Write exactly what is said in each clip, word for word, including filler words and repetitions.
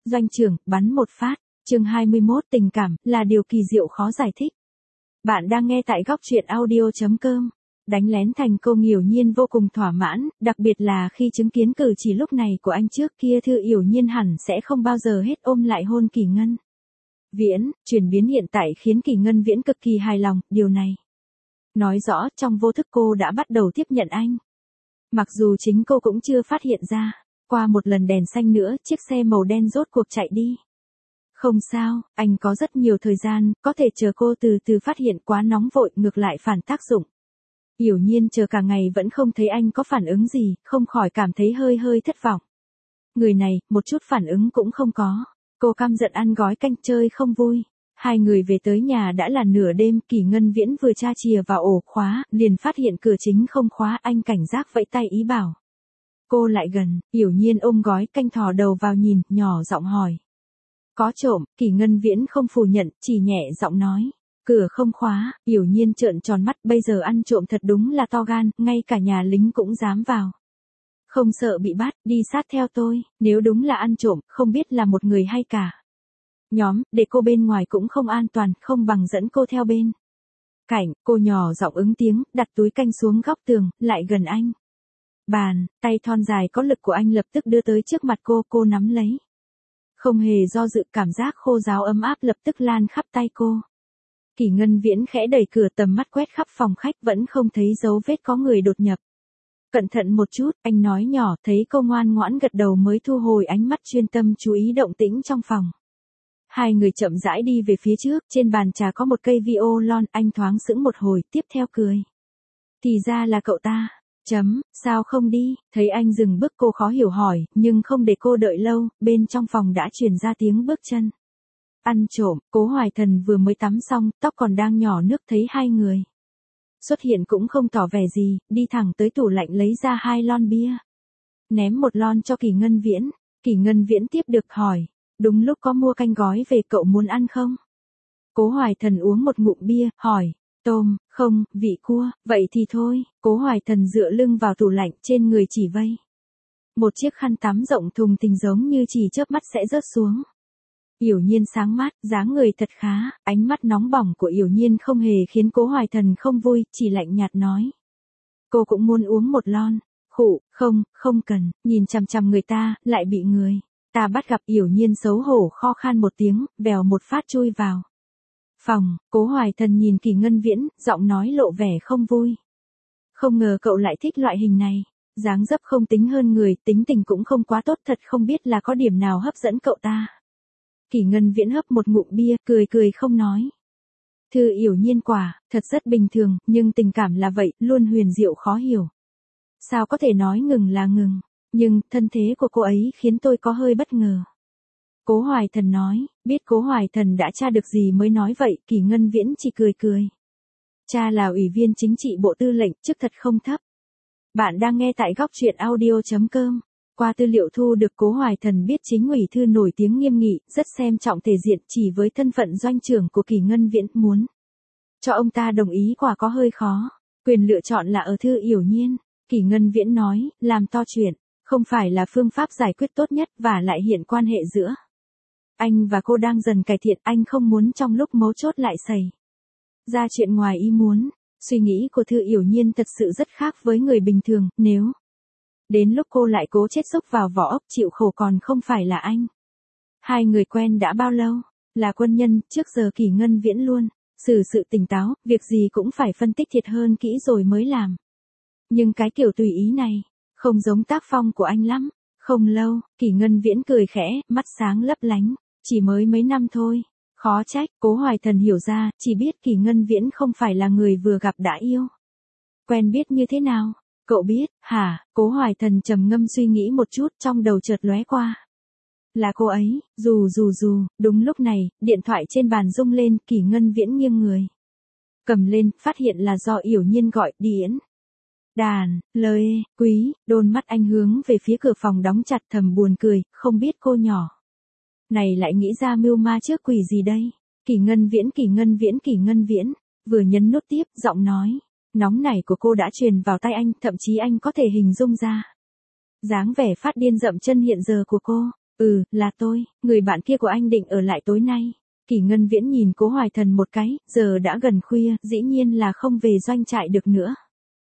Doanh trưởng, bắn một phát. Chương hai mươi mốt, tình cảm là điều kỳ diệu khó giải thích. Bạn đang nghe tại góc truyện audio chấm com. Đánh lén thành công Yểu Nhiên vô cùng thỏa mãn, đặc biệt là khi chứng kiến cử chỉ lúc này của anh trước kia Thư Yểu Nhiên hẳn sẽ không bao giờ hết ôm lại hôn Kỳ Ngân Viễn. Chuyển biến hiện tại khiến Kỳ Ngân Viễn cực kỳ hài lòng, điều này nói rõ trong vô thức cô đã bắt đầu tiếp nhận anh. Mặc dù chính cô cũng chưa phát hiện ra. Qua một lần đèn xanh nữa, chiếc xe màu đen rốt cuộc chạy đi. Không sao, anh có rất nhiều thời gian, có thể chờ cô từ từ phát hiện. Quá nóng vội ngược lại phản tác dụng. Yểu Nhiên chờ cả ngày vẫn không thấy anh có phản ứng gì, không khỏi cảm thấy hơi hơi thất vọng. Người này, một chút phản ứng cũng không có. Cô căm giận ăn gói canh chơi không vui. Hai người về tới nhà đã là nửa đêm, Kỳ Ngân Viễn vừa tra chìa vào ổ khóa, liền phát hiện cửa chính không khóa, anh cảnh giác vẫy tay ý bảo cô lại gần. Yểu Nhiên ôm gói canh thò đầu vào nhìn, nhỏ giọng hỏi. Có trộm? Kỳ Ngân Viễn không phủ nhận, chỉ nhẹ giọng nói. Cửa không khóa. Yểu Nhiên trợn tròn mắt, bây giờ ăn trộm thật đúng là to gan, ngay cả nhà lính cũng dám vào. Không sợ bị bắt, đi sát theo tôi, nếu đúng là ăn trộm, không biết là một người hay cả nhóm, để cô bên ngoài cũng không an toàn, không bằng dẫn cô theo bên cạnh. Cô nhỏ giọng ứng tiếng, đặt túi canh xuống góc tường, lại gần anh. Bàn tay thon dài có lực của anh lập tức đưa tới trước mặt cô, cô nắm lấy. Không hề do dự, cảm giác khô ráo ấm áp lập tức lan khắp tay cô. Kỳ Ngân Viễn khẽ đẩy cửa, tầm mắt quét khắp phòng khách, vẫn không thấy dấu vết có người đột nhập. Cẩn thận một chút, anh nói nhỏ, thấy cô ngoan ngoãn gật đầu mới thu hồi ánh mắt, chuyên tâm chú ý động tĩnh trong phòng. Hai người chậm rãi đi về phía trước, trên bàn trà có một cây violon, anh thoáng sững một hồi, tiếp theo cười. Thì ra là cậu ta. Chấm, sao không đi? Thấy anh dừng bước, cô khó hiểu hỏi, nhưng không để cô đợi lâu, bên trong phòng đã truyền ra tiếng bước chân. Ăn trộm. Cố Hoài Thần vừa mới tắm xong, tóc còn đang nhỏ nước, thấy hai người xuất hiện cũng không tỏ vẻ gì, đi thẳng tới tủ lạnh lấy ra hai lon bia. Ném một lon cho Kỳ Ngân Viễn. Kỳ Ngân Viễn tiếp được hỏi. Đúng lúc có mua canh gói về, cậu muốn ăn không? Cố Hoài Thần uống một ngụm bia, hỏi. Tôm, không, vị cua, vậy thì thôi. Cố Hoài Thần dựa lưng vào tủ lạnh, trên người chỉ vây một chiếc khăn tắm rộng thùng thình giống như chỉ chớp mắt sẽ rớt xuống. Yểu Nhiên sáng mắt, dáng người thật khá, ánh mắt nóng bỏng của Yểu Nhiên không hề khiến Cố Hoài Thần không vui, chỉ lạnh nhạt nói. Cô cũng muốn uống một lon. Khụ, không, không cần, nhìn chằm chằm người ta, lại bị người ta bắt gặp. Yểu Nhiên xấu hổ kho khan một tiếng, vèo một phát chui vào phòng. Cố Hoài Thần nhìn Kỳ Ngân Viễn, giọng nói lộ vẻ không vui. Không ngờ cậu lại thích loại hình này. Dáng dấp không tính hơn người, tính tình cũng không quá tốt, thật không biết là có điểm nào hấp dẫn cậu ta. Kỳ Ngân Viễn hấp một ngụm bia, cười cười không nói. Thư Yểu Nhiên quả, thật rất bình thường, nhưng tình cảm là vậy, luôn huyền diệu khó hiểu. Sao có thể nói ngừng là ngừng, nhưng thân thế của cô ấy khiến tôi có hơi bất ngờ. Cố Hoài Thần nói, biết Cố Hoài Thần đã tra được gì mới nói vậy, Kỳ Ngân Viễn chỉ cười cười. Cha là ủy viên chính trị bộ tư lệnh, chức thật không thấp. Bạn đang nghe tại góc truyện audio chấm com. Qua tư liệu thu được, Cố Hoài Thần biết chính ủy thư nổi tiếng nghiêm nghị, rất xem trọng thể diện, chỉ với thân phận doanh trưởng của Kỳ Ngân Viễn, muốn cho ông ta đồng ý quả có hơi khó. Quyền lựa chọn là ở Thư Yểu Nhiên. Kỳ Ngân Viễn nói, làm to chuyện, không phải là phương pháp giải quyết tốt nhất, và lại hiện quan hệ giữa anh và cô đang dần cải thiện, anh không muốn trong lúc mấu chốt lại xảy ra chuyện ngoài ý muốn. Suy nghĩ của Thư Yểu Nhiên thật sự rất khác với người bình thường, nếu đến lúc cô lại cố chết xúc vào vỏ ốc, chịu khổ còn không phải là anh. Hai người quen đã bao lâu? Là quân nhân, trước giờ Kỳ Ngân Viễn luôn xử sự tỉnh táo, việc gì cũng phải phân tích thiệt hơn kỹ rồi mới làm. Nhưng cái kiểu tùy ý này, không giống tác phong của anh lắm. Không lâu, Kỳ Ngân Viễn cười khẽ, mắt sáng lấp lánh. Chỉ mới mấy năm thôi. Khó trách. Cố Hoài Thần hiểu ra, chỉ biết Kỳ Ngân Viễn không phải là người vừa gặp đã yêu. Quen biết như thế nào? Cậu biết, hả? Cố Hoài Thần trầm ngâm suy nghĩ một chút, trong đầu chợt lóe qua. Là cô ấy. Dù dù dù, đúng lúc này, điện thoại trên bàn rung lên, Kỳ Ngân Viễn nghiêng người cầm lên, phát hiện là do Yểu Nhiên gọi. Điễn đàn, lời, quý. Đôi mắt anh hướng về phía cửa phòng đóng chặt, thầm buồn cười, không biết cô nhỏ này lại nghĩ ra mưu ma trước quỷ gì đây. Kỳ Ngân Viễn, Kỳ Ngân Viễn, Kỳ Ngân Viễn. Vừa nhấn nút tiếp, giọng nói nóng nảy của cô đã truyền vào tai anh, thậm chí anh có thể hình dung ra dáng vẻ phát điên dậm chân hiện giờ của cô. Ừ, là tôi, người bạn kia của anh định ở lại tối nay. Kỷ Ngân Viễn nhìn Cố Hoài Thần một cái, giờ đã gần khuya, dĩ nhiên là không về doanh trại được nữa.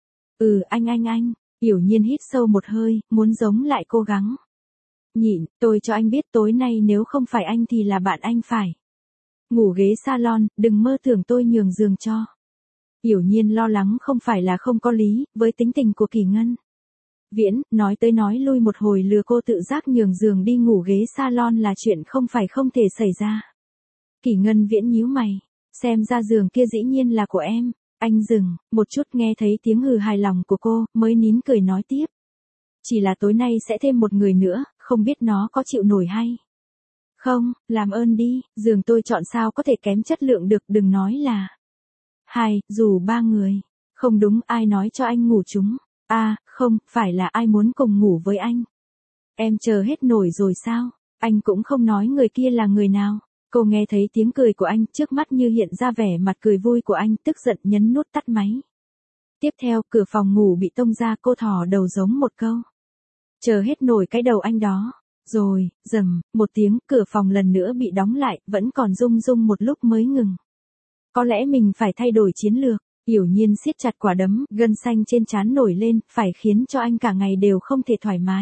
Ừ, anh anh anh, Yểu Nhiên hít sâu một hơi, muốn giống lại cố gắng. Nhịn, tôi cho anh biết tối nay nếu không phải anh thì là bạn anh phải. Ngủ ghế salon, đừng mơ tưởng tôi nhường giường cho. Yểu Nhiên lo lắng không phải là không có lý, với tính tình của Kỷ Ngân Viễn, nói tới nói lui một hồi lừa cô tự giác nhường giường đi ngủ ghế salon là chuyện không phải không thể xảy ra. Kỷ Ngân Viễn nhíu mày, xem ra giường kia dĩ nhiên là của em. Anh dừng, một chút nghe thấy tiếng hừ hài lòng của cô, mới nín cười nói tiếp. Chỉ là tối nay sẽ thêm một người nữa, không biết nó có chịu nổi hay. Không, làm ơn đi, giường tôi chọn sao có thể kém chất lượng được, đừng nói là. Hai, dù ba người. Không đúng, ai nói cho anh ngủ chúng. À, không, phải là ai muốn cùng ngủ với anh. Em chờ hết nổi rồi sao? Anh cũng không nói người kia là người nào. Cô nghe thấy tiếng cười của anh, trước mắt như hiện ra vẻ mặt cười vui của anh, tức giận nhấn nút tắt máy. Tiếp theo, cửa phòng ngủ bị tông ra, cô thò đầu giống một câu. Chờ hết nổi cái đầu anh đó. Rồi, rầm, một tiếng, cửa phòng lần nữa bị đóng lại, vẫn còn rung rung một lúc mới ngừng. Có lẽ mình phải thay đổi chiến lược. Yểu Nhiên siết chặt quả đấm, gân xanh trên trán nổi lên, phải khiến cho anh cả ngày đều không thể thoải mái.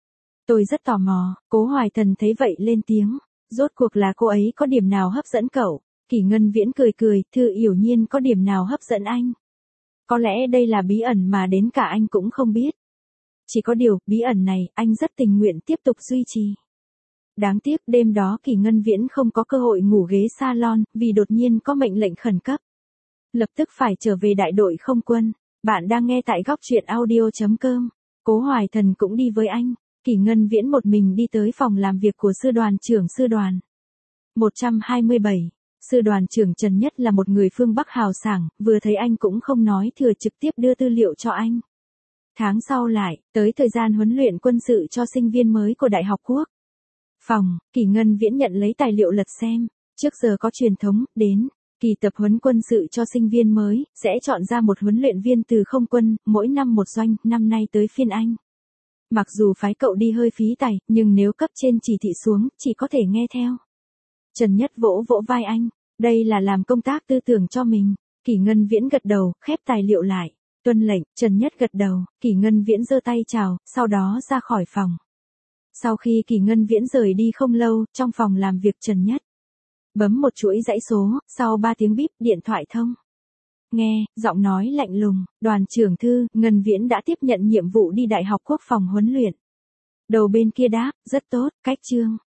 Tôi rất tò mò, Cố Hoài Thần thấy vậy lên tiếng. Rốt cuộc là cô ấy có điểm nào hấp dẫn cậu? Kỷ Ngân Viễn cười cười, thưa Yểu Nhiên có điểm nào hấp dẫn anh? Có lẽ đây là bí ẩn mà đến cả anh cũng không biết. Chỉ có điều, bí ẩn này, anh rất tình nguyện tiếp tục duy trì. Đáng tiếc đêm đó Kỷ Ngân Viễn không có cơ hội ngủ ghế salon, vì đột nhiên có mệnh lệnh khẩn cấp. Lập tức phải trở về đại đội không quân. Bạn đang nghe tại góc truyện audio chấm com. Cố Hoài Thần cũng đi với anh. Kỷ Ngân Viễn một mình đi tới phòng làm việc của sư đoàn trưởng sư đoàn. một trăm hai mươi bảy. Sư đoàn trưởng Trần Nhất là một người phương Bắc hào sảng, vừa thấy anh cũng không nói thừa trực tiếp đưa tư liệu cho anh. Tháng sau lại, tới thời gian huấn luyện quân sự cho sinh viên mới của Đại học Quốc. Phòng, Kỷ Ngân Viễn nhận lấy tài liệu lật xem. Trước giờ có truyền thống, đến kỳ tập huấn quân sự cho sinh viên mới, sẽ chọn ra một huấn luyện viên từ không quân, mỗi năm một doanh, năm nay tới phiên anh. Mặc dù phái cậu đi hơi phí tài, nhưng nếu cấp trên chỉ thị xuống, chỉ có thể nghe theo. Trần Nhất vỗ vỗ vai anh, đây là làm công tác tư tưởng cho mình. Kỷ Ngân Viễn gật đầu, khép tài liệu lại. Tuân lệnh, Trần Nhất gật đầu, Kỷ Ngân Viễn giơ tay chào, sau đó ra khỏi phòng. Sau khi Kỷ Ngân Viễn rời đi không lâu, trong phòng làm việc Trần Nhất bấm một chuỗi dãy số, sau ba tiếng bíp, điện thoại thông. Nghe, giọng nói lạnh lùng, đoàn trưởng Thư, Ngân Viễn đã tiếp nhận nhiệm vụ đi Đại học Quốc phòng huấn luyện. Đầu bên kia đáp, rất tốt, cách chương.